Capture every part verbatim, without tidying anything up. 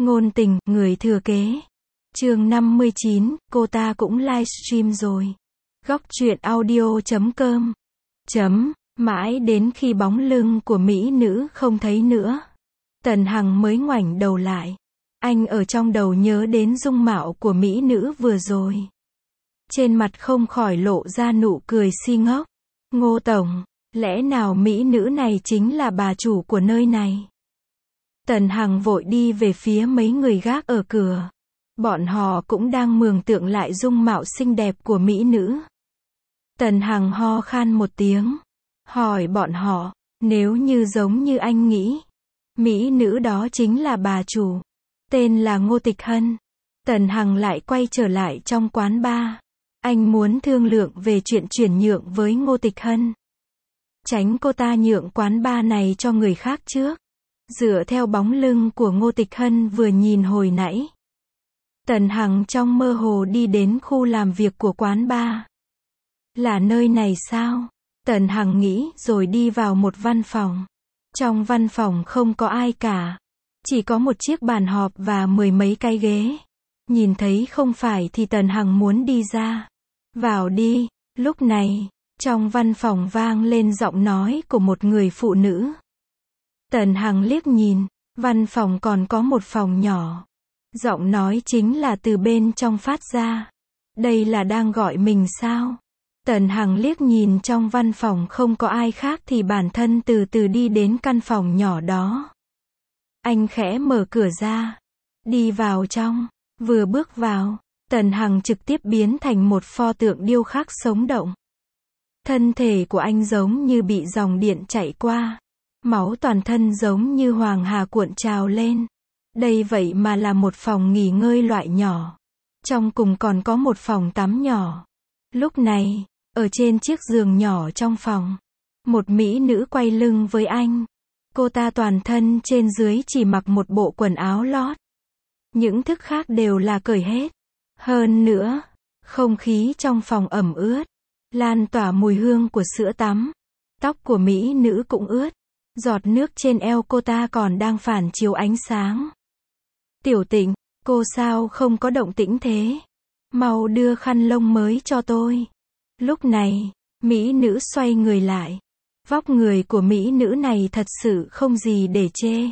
Ngôn tình, người thừa kế. Chương năm mươi chín, cô ta cũng livestream rồi. Góc truyện audio chấm com. Chấm, mãi đến khi bóng lưng của mỹ nữ không thấy nữa, Tần Hằng mới ngoảnh đầu lại. Anh ở trong đầu nhớ đến dung mạo của mỹ nữ vừa rồi. Trên mặt không khỏi lộ ra nụ cười si ngốc. Ngô Tổng, lẽ nào mỹ nữ này chính là bà chủ của nơi này? Tần Hằng vội đi về phía mấy người gác ở cửa. Bọn họ cũng đang mường tượng lại dung mạo xinh đẹp của mỹ nữ. Tần Hằng ho khan một tiếng, hỏi bọn họ, nếu như giống như anh nghĩ, mỹ nữ đó chính là bà chủ, tên là Ngô Tịch Hân. Tần Hằng lại quay trở lại trong quán bar. Anh muốn thương lượng về chuyện chuyển nhượng với Ngô Tịch Hân. Tránh cô ta nhượng quán bar này cho người khác trước. Dựa theo bóng lưng của Ngô Tịch Hân vừa nhìn hồi nãy, Tần Hằng trong mơ hồ đi đến khu làm việc của quán bar. Là nơi này sao? Tần Hằng nghĩ rồi đi vào một văn phòng. Trong văn phòng không có ai cả. Chỉ có một chiếc bàn họp và mười mấy cái ghế. Nhìn thấy không phải thì Tần Hằng muốn đi ra. Vào đi. Lúc này, trong văn phòng vang lên giọng nói của một người phụ nữ. Tần Hằng liếc nhìn, văn phòng còn có một phòng nhỏ. Giọng nói chính là từ bên trong phát ra. Đây là đang gọi mình sao? Tần Hằng liếc nhìn trong văn phòng không có ai khác thì bản thân từ từ đi đến căn phòng nhỏ đó. Anh khẽ mở cửa ra, đi vào trong. Vừa bước vào, Tần Hằng trực tiếp biến thành một pho tượng điêu khắc sống động. Thân thể của anh giống như bị dòng điện chạy qua. Máu toàn thân giống như hoàng hà cuộn trào lên. Đây vậy mà là một phòng nghỉ ngơi loại nhỏ. Trong cùng còn có một phòng tắm nhỏ. Lúc này, ở trên chiếc giường nhỏ trong phòng, một mỹ nữ quay lưng với anh. Cô ta toàn thân trên dưới chỉ mặc một bộ quần áo lót. Những thức khác đều là cởi hết. Hơn nữa, không khí trong phòng ẩm ướt, lan tỏa mùi hương của sữa tắm. Tóc của mỹ nữ cũng ướt. Giọt nước trên eo cô ta còn đang phản chiếu ánh sáng. Tiểu Tịnh, cô sao không có động tĩnh thế? Mau đưa khăn lông mới cho tôi. Lúc này, mỹ nữ xoay người lại. Vóc người của mỹ nữ này thật sự không gì để chê.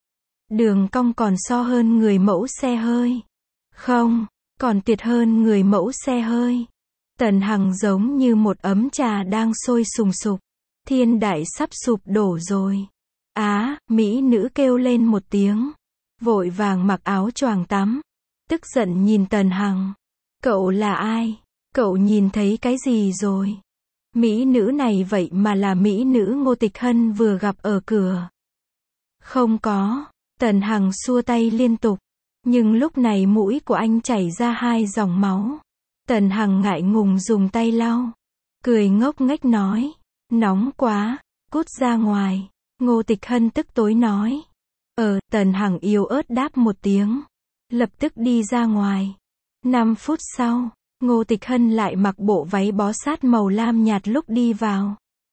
Đường cong còn so hơn người mẫu xe hơi. Không, còn tuyệt hơn người mẫu xe hơi. Tần Hằng giống như một ấm trà đang sôi sùng sục. Thiên đại sắp sụp đổ rồi. Á, mỹ nữ kêu lên một tiếng. Vội vàng mặc áo choàng tắm. Tức giận nhìn Tần Hằng. Cậu là ai? Cậu nhìn thấy cái gì rồi? Mỹ nữ này vậy mà là mỹ nữ Ngô Tịch Hân vừa gặp ở cửa. Không có. Tần Hằng xua tay liên tục. Nhưng lúc này mũi của anh chảy ra hai dòng máu. Tần Hằng ngại ngùng dùng tay lau. Cười ngốc nghếch nói. Nóng quá, cút ra ngoài. Ngô Tịch Hân tức tối nói. Ờ, Tần Hằng yếu ớt đáp một tiếng. Lập tức đi ra ngoài. Năm phút sau, Ngô Tịch Hân lại mặc bộ váy bó sát màu lam nhạt lúc đi vào.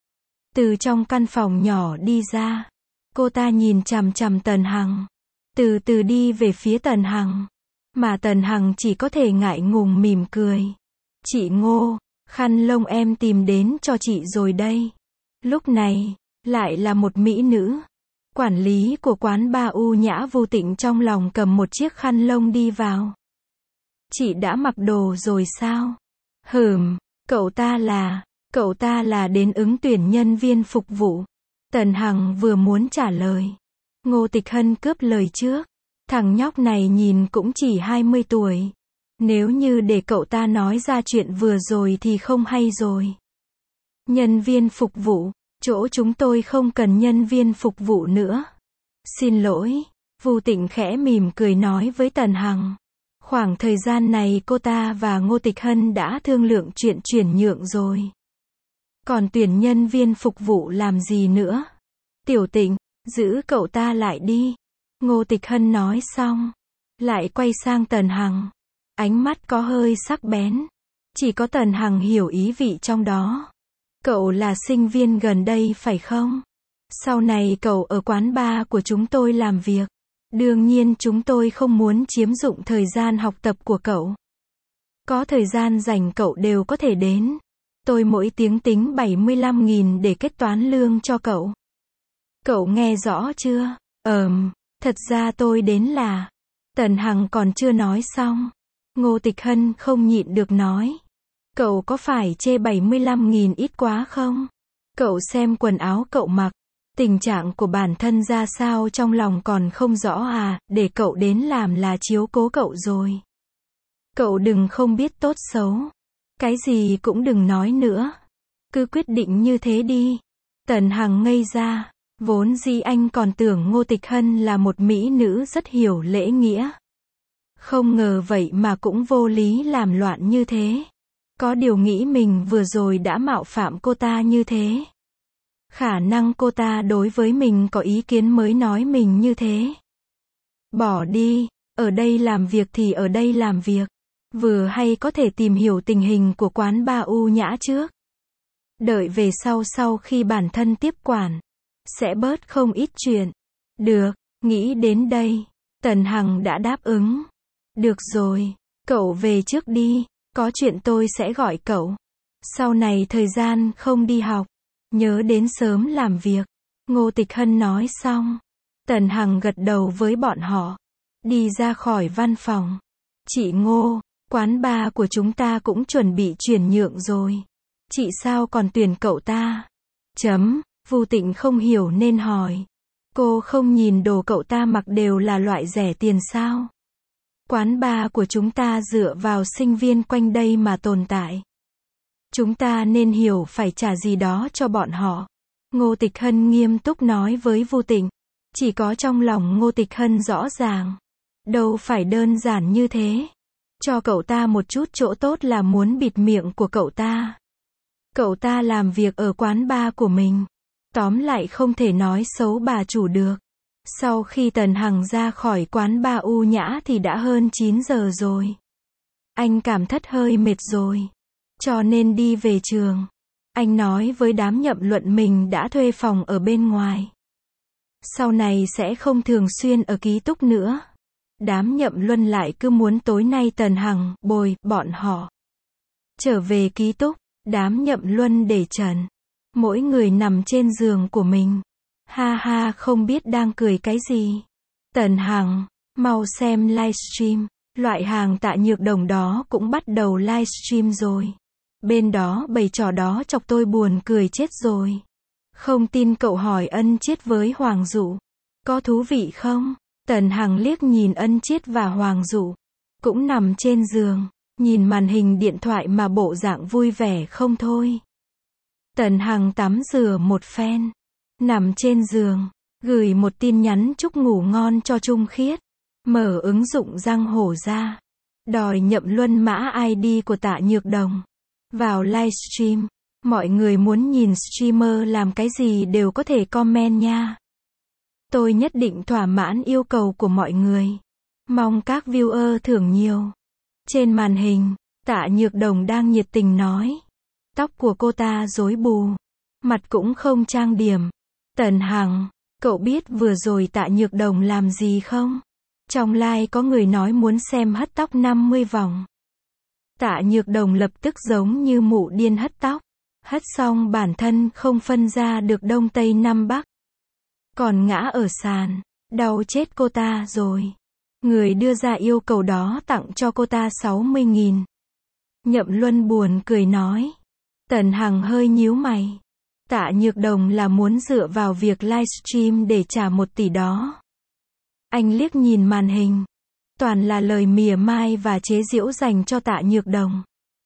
Từ trong căn phòng nhỏ đi ra. Cô ta nhìn chằm chằm Tần Hằng. Từ từ đi về phía Tần Hằng. Mà Tần Hằng chỉ có thể ngại ngùng mỉm cười. Chị Ngô, khăn lông em tìm đến cho chị rồi đây. Lúc này, lại là một mỹ nữ. Quản lý của quán bar U Nhã Vô Tịnh trong lòng cầm một chiếc khăn lông đi vào. Chị đã mặc đồ rồi sao? Hừm, cậu ta là, cậu ta là đến ứng tuyển nhân viên phục vụ. Tần Hằng vừa muốn trả lời. Ngô Tịch Hân cướp lời trước. Thằng nhóc này nhìn cũng chỉ hai mươi tuổi. Nếu như để cậu ta nói ra chuyện vừa rồi thì không hay rồi. Nhân viên phục vụ, chỗ chúng tôi không cần nhân viên phục vụ nữa. Xin lỗi, Vu Tịnh khẽ mỉm cười nói với Tần Hằng. Khoảng thời gian này cô ta và Ngô Tịch Hân đã thương lượng chuyện chuyển nhượng rồi. Còn tuyển nhân viên phục vụ làm gì nữa? Tiểu Tịnh, giữ cậu ta lại đi. Ngô Tịch Hân nói xong, lại quay sang Tần Hằng. Ánh mắt có hơi sắc bén. Chỉ có Tần Hằng hiểu ý vị trong đó. Cậu là sinh viên gần đây phải không? Sau này cậu ở quán bar của chúng tôi làm việc. Đương nhiên chúng tôi không muốn chiếm dụng thời gian học tập của cậu. Có thời gian rảnh cậu đều có thể đến. Tôi mỗi tiếng tính bảy mươi lăm nghìn để kết toán lương cho cậu. Cậu nghe rõ chưa? Ờm, thật ra tôi đến là... Tần Hằng còn chưa nói xong. Ngô Tịch Hân không nhịn được nói. Cậu có phải chê bảy mươi lăm nghìn ít quá không? Cậu xem quần áo cậu mặc. Tình trạng của bản thân ra sao trong lòng còn không rõ à, để cậu đến làm là chiếu cố cậu rồi. Cậu đừng không biết tốt xấu. Cái gì cũng đừng nói nữa. Cứ quyết định như thế đi. Tần Hằng ngây ra. Vốn dĩ anh còn tưởng Ngô Tịch Hân là một mỹ nữ rất hiểu lễ nghĩa. Không ngờ vậy mà cũng vô lý làm loạn như thế. Có điều nghĩ mình vừa rồi đã mạo phạm cô ta như thế. Khả năng cô ta đối với mình có ý kiến mới nói mình như thế. Bỏ đi, ở đây làm việc thì ở đây làm việc. Vừa hay có thể tìm hiểu tình hình của quán bar U Nhã trước. Đợi về sau sau khi bản thân tiếp quản. Sẽ bớt không ít chuyện. Được, nghĩ đến đây. Tần Hằng đã đáp ứng. Được rồi, cậu về trước đi. Có chuyện tôi sẽ gọi cậu. Sau này thời gian không đi học. Nhớ đến sớm làm việc. Ngô Tịch Hân nói xong. Tần Hằng gật đầu với bọn họ. Đi ra khỏi văn phòng. Chị Ngô, quán bar của chúng ta cũng chuẩn bị chuyển nhượng rồi. Chị sao còn tuyển cậu ta? Chấm, Vu Tịnh không hiểu nên hỏi. Cô không nhìn đồ cậu ta mặc đều là loại rẻ tiền sao? Quán bar của chúng ta dựa vào sinh viên quanh đây mà tồn tại. Chúng ta nên hiểu phải trả gì đó cho bọn họ. Ngô Tịch Hân nghiêm túc nói với Vu Tịnh. Chỉ có trong lòng Ngô Tịch Hân rõ ràng. Đâu phải đơn giản như thế. Cho cậu ta một chút chỗ tốt là muốn bịt miệng của cậu ta. Cậu ta làm việc ở quán bar của mình. Tóm lại không thể nói xấu bà chủ được. Sau khi Tần Hằng ra khỏi quán bar U Nhã thì đã hơn chín giờ rồi. Anh cảm thấy hơi mệt rồi. Cho nên đi về trường. Anh nói với đám nhậm luận mình đã thuê phòng ở bên ngoài. Sau này sẽ không thường xuyên ở ký túc nữa. Đám nhậm luân lại cứ muốn tối nay Tần Hằng, Bồi, bọn họ trở về ký túc. Đám nhậm luân để trần. Mỗi người nằm trên giường của mình. Ha ha không biết đang cười cái gì. Tần Hằng, mau xem livestream. Loại hàng Tạ Nhược Đồng đó cũng bắt đầu livestream rồi. Bên đó bày trò đó chọc tôi buồn cười chết rồi. Không tin cậu hỏi Ân Chiết với Hoàng Dụ. Có thú vị không? Tần Hằng liếc nhìn Ân Chiết và Hoàng Dụ. Cũng nằm trên giường. Nhìn màn hình điện thoại mà bộ dạng vui vẻ không thôi. Tần Hằng tắm rửa một phen. Nằm trên giường. Gửi một tin nhắn chúc ngủ ngon cho Trung Khiết. Mở ứng dụng Giang Hổ ra. Đòi Nhậm Luân mã i đê của Tạ Nhược Đồng. Vào livestream. Mọi người muốn nhìn streamer làm cái gì đều có thể comment nha. Tôi nhất định thỏa mãn yêu cầu của mọi người. Mong các viewer thưởng nhiều. Trên màn hình, Tạ Nhược Đồng đang nhiệt tình nói. Tóc của cô ta rối bù. Mặt cũng không trang điểm. Tần Hằng, cậu biết vừa rồi Tạ Nhược Đồng làm gì không? Trong live có người nói muốn xem hất tóc năm mươi vòng. Tạ Nhược Đồng lập tức giống như mụ điên hất tóc. Hất xong bản thân không phân ra được Đông Tây Nam Bắc. Còn ngã ở sàn. Đau chết cô ta rồi. Người đưa ra yêu cầu đó tặng cho cô ta sáu mươi nghìn. Nhậm Luân buồn cười nói. Tần Hằng hơi nhíu mày. Tạ Nhược Đồng là muốn dựa vào việc livestream để trả một tỷ đó. Anh liếc nhìn màn hình. Toàn là lời mỉa mai và chế giễu dành cho Tạ Nhược Đồng.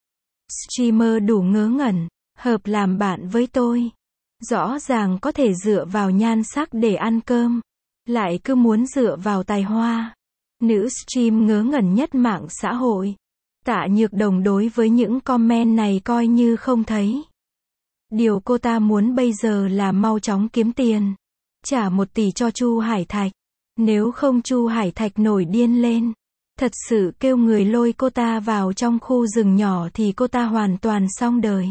Streamer đủ ngớ ngẩn, hợp làm bạn với tôi. Rõ ràng có thể dựa vào nhan sắc để ăn cơm. Lại cứ muốn dựa vào tài hoa. Nữ stream ngớ ngẩn nhất mạng xã hội. Tạ Nhược Đồng đối với những comment này coi như không thấy. Điều cô ta muốn bây giờ là mau chóng kiếm tiền. Trả một tỷ cho Chu Hải Thạch. Nếu không Chu Hải Thạch nổi điên lên. Thật sự kêu người lôi cô ta vào trong khu rừng nhỏ thì cô ta hoàn toàn xong đời.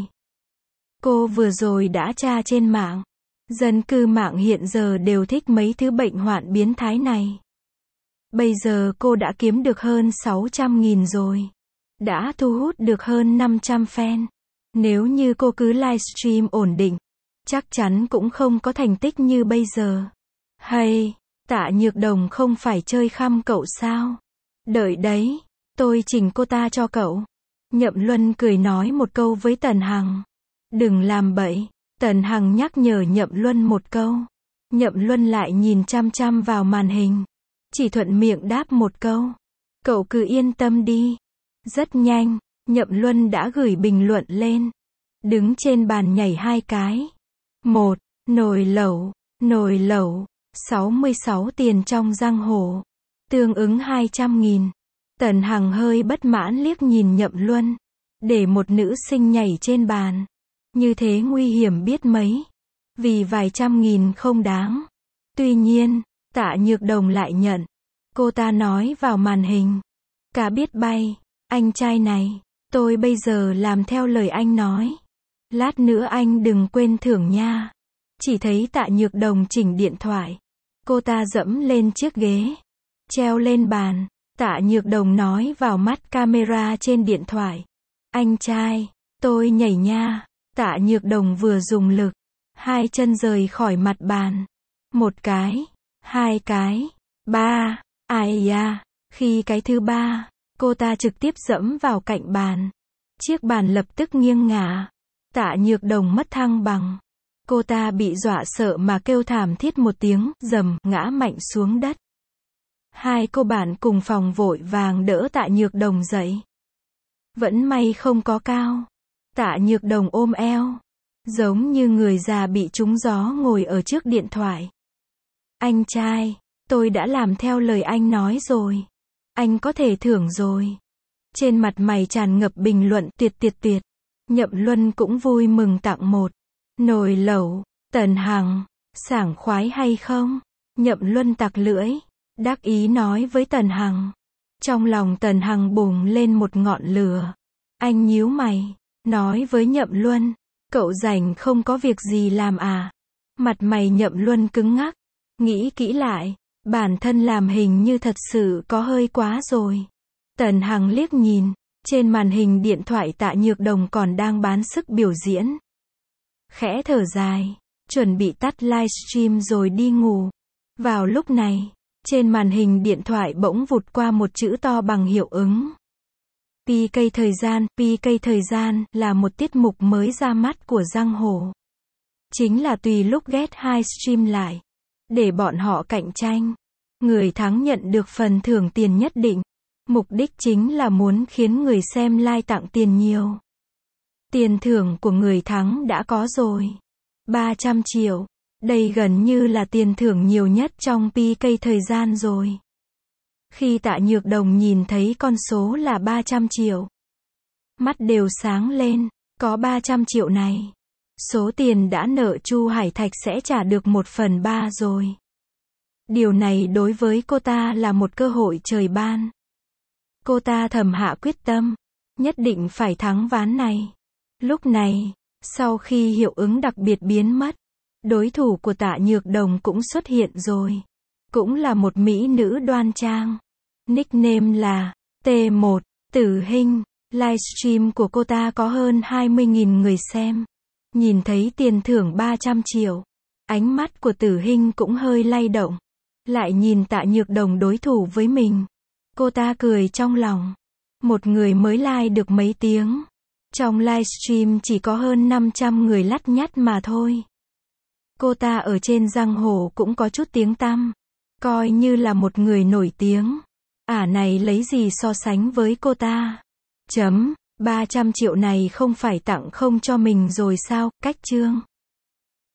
Cô vừa rồi đã tra trên mạng. Dân cư mạng hiện giờ đều thích mấy thứ bệnh hoạn biến thái này. Bây giờ cô đã kiếm được hơn sáu trăm nghìn rồi. Đã thu hút được hơn năm trăm fan. Nếu như cô cứ livestream ổn định, chắc chắn cũng không có thành tích như bây giờ. Hay, Tạ Nhược Đồng không phải chơi khăm cậu sao? Đợi đấy, tôi chỉnh cô ta cho cậu. Nhậm Luân cười nói một câu với Tần Hằng. Đừng làm bậy. Tần Hằng nhắc nhở Nhậm Luân một câu. Nhậm Luân lại nhìn chăm chăm vào màn hình. Chỉ thuận miệng đáp một câu. Cậu cứ yên tâm đi. Rất nhanh, Nhậm Luân đã gửi bình luận lên. Đứng trên bàn nhảy hai cái. Một, nồi lẩu, nồi lẩu, sáu mươi sáu tiền trong giang hồ. Tương ứng hai trăm nghìn. Tần Hằng hơi bất mãn liếc nhìn Nhậm Luân. Để một nữ sinh nhảy trên bàn. Như thế nguy hiểm biết mấy. Vì vài trăm nghìn không đáng. Tuy nhiên, Tạ Nhược Đồng lại nhận. Cô ta nói vào màn hình. Cá biết bay, anh trai này, tôi bây giờ làm theo lời anh nói. Lát nữa anh đừng quên thưởng nha. Chỉ thấy Tạ Nhược Đồng chỉnh điện thoại. Cô ta dẫm lên chiếc ghế. Treo lên bàn. Tạ Nhược Đồng nói vào mắt camera trên điện thoại. Anh trai, tôi nhảy nha. Tạ Nhược Đồng vừa dùng lực. Hai chân rời khỏi mặt bàn. Một cái, hai cái, ba, ai da. Khi cái thứ ba, cô ta trực tiếp dẫm vào cạnh bàn. Chiếc bàn lập tức nghiêng ngả. Tạ Nhược Đồng mất thăng bằng. Cô ta bị dọa sợ mà kêu thảm thiết một tiếng, rầm, ngã mạnh xuống đất. Hai cô bạn cùng phòng vội vàng đỡ Tạ Nhược Đồng dậy. Vẫn may không có cao. Tạ Nhược Đồng ôm eo. Giống như người già bị trúng gió ngồi ở trước điện thoại. Anh trai, tôi đã làm theo lời anh nói rồi. Anh có thể thưởng rồi. Trên mặt mày tràn ngập bình luận tuyệt tuyệt tuyệt. Nhậm Luân cũng vui mừng tặng một nồi lẩu. Tần Hằng, sảng khoái hay không? Nhậm Luân tặc lưỡi. Đắc ý nói với Tần Hằng. Trong lòng Tần Hằng bùng lên một ngọn lửa. Anh nhíu mày. Nói với Nhậm Luân. Cậu rảnh không có việc gì làm à? Mặt mày Nhậm Luân cứng ngắc. Nghĩ kỹ lại. Bản thân làm hình như thật sự có hơi quá rồi. Tần Hằng liếc nhìn. Trên màn hình điện thoại Tạ Nhược Đồng còn đang bán sức biểu diễn. Khẽ thở dài. Chuẩn bị tắt livestream rồi đi ngủ. Vào lúc này, trên màn hình điện thoại bỗng vụt qua một chữ to bằng hiệu ứng. pê ca thời gian, pê ca thời gian là một tiết mục mới ra mắt của giang hồ. Chính là tùy lúc ghét hai stream lại. Để bọn họ cạnh tranh. Người thắng nhận được phần thưởng tiền nhất định. Mục đích chính là muốn khiến người xem like tặng tiền nhiều. Tiền thưởng của người thắng đã có rồi. ba trăm triệu. Đây gần như là tiền thưởng nhiều nhất trong pê ca thời gian rồi. Khi Tạ Nhược Đồng nhìn thấy con số là ba trăm triệu. Mắt đều sáng lên. Có ba trăm triệu này. Số tiền đã nợ Chu Hải Thạch sẽ trả được một phần ba rồi. Điều này đối với cô ta là một cơ hội trời ban. Cô ta thầm hạ quyết tâm. Nhất định phải thắng ván này. Lúc này, sau khi hiệu ứng đặc biệt biến mất, đối thủ của Tạ Nhược Đồng cũng xuất hiện rồi. Cũng là một mỹ nữ đoan trang. Nickname là T một, Tử Hinh. Livestream của cô ta có hơn hai mươi nghìn người xem. Nhìn thấy tiền thưởng ba trăm triệu. Ánh mắt của Tử Hinh cũng hơi lay động. Lại nhìn Tạ Nhược Đồng đối thủ với mình. Cô ta cười trong lòng. Một người mới like được mấy tiếng. Trong livestream chỉ có hơn năm trăm người lắt nhắt mà thôi. Cô ta ở trên giang hồ cũng có chút tiếng tăm. Coi như là một người nổi tiếng. Ả này lấy gì so sánh với cô ta? Chấm, ba trăm triệu này không phải tặng không cho mình rồi sao? Cách chương.